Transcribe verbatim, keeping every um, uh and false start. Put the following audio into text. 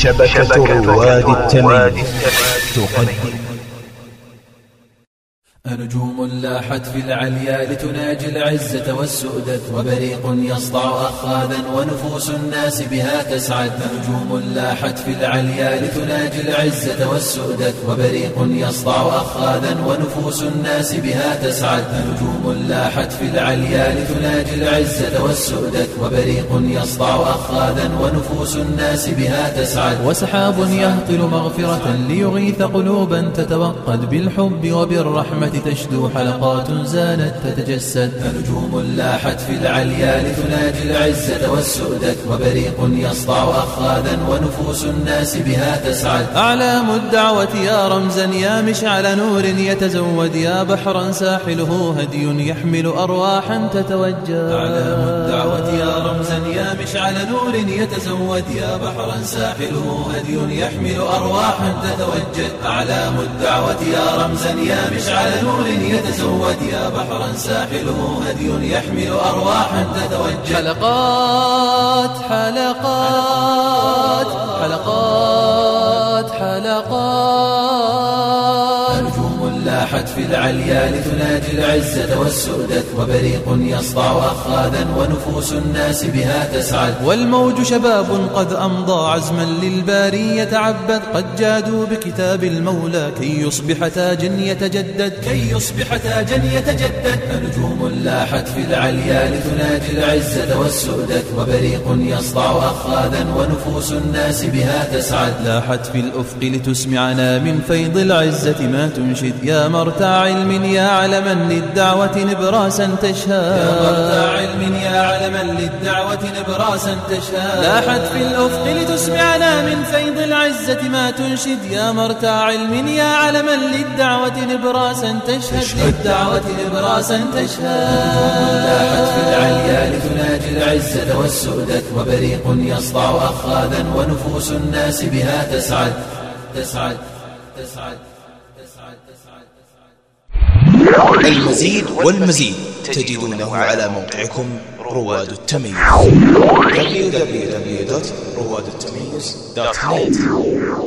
شبكة رواد التمييز تقدم نجوم لاحت في العليا لتناجي العزة والسؤدد، وبريق يسطع أخاذا ونفوس الناس بها تسعد. نجوم لاحت في العليا لتناجي العزة والسؤدد، وبريق يسطع أخاذا ونفوس الناس بها تسعد. نجوم لاحت في العليا لتناجي العزة والسؤدد، وبريق يسطع أخاذا ونفوس الناس بها تسعد. وسحاب يهطل مغفرة ليغيث قلوبا تتوقد، بالحب وبالرحمة تشدو حلقات زانت تتجسد. نجوم لاحت في العليا لتناجي العزة والسؤدد، وبريق يسطع أخاذا ونفوس الناس بها تسعد. أعلام الدعوة يا رمزا يا مشعل نور يتزود، يا بحرا ساحله هدي يحمل أرواحا تتوجه. أعلام الدعوة يا رمزا يا مشعل نور يتزود، يا بحرا ساحله هدي يحمل أرواحا تتوجد. أعلام الدعوة يا رمزا يا مشعل نور يتزود، يا بحرا ساحله هدي يحمل أرواحا تتوجد. حلقات حلقات حلقات حلقات نجوم لاحت في العليا لتناجي العزة والسؤدد، وبريق يسطع أخاذا ونفوس الناس بها تسعد. والموج شباب قد أمضى عزما للباري يتعبد، قد جادوا بكتاب المولى كي يصبح تاجا يتجدد، كي يصبح تاجا يتجدد. نجوم لاحت في العليا لتناجي العزة والسؤدد، وبريق يسطع أخاذا ونفوس الناس بها تسعد. لاحت في الأفق لتسمعنا من فيض العزة ما تنشد، يا مرتع علم يا علما للدعوة نبراسا تشهد، يا مرتع علم يا علما للدعوة نبراسا تشهد. لاحت في الأفق لتسمعنا من فيض العزة ما تنشد، يا مرتع علم يا علما للدعوة نبراسا تشهد، للدعوة نبراسا تشهد. لاحت في العليا لتناجي العزة والسؤدد، وبريق يسطع أخاذا ونفوس الناس بها تسعد تسعد تسعد تسعد تسعد تسعد. المزيد والمزيد تجدونه على موقعكم رواد التمييز دبليو دبليو دبليو دوت رواد التمييز دوت نت.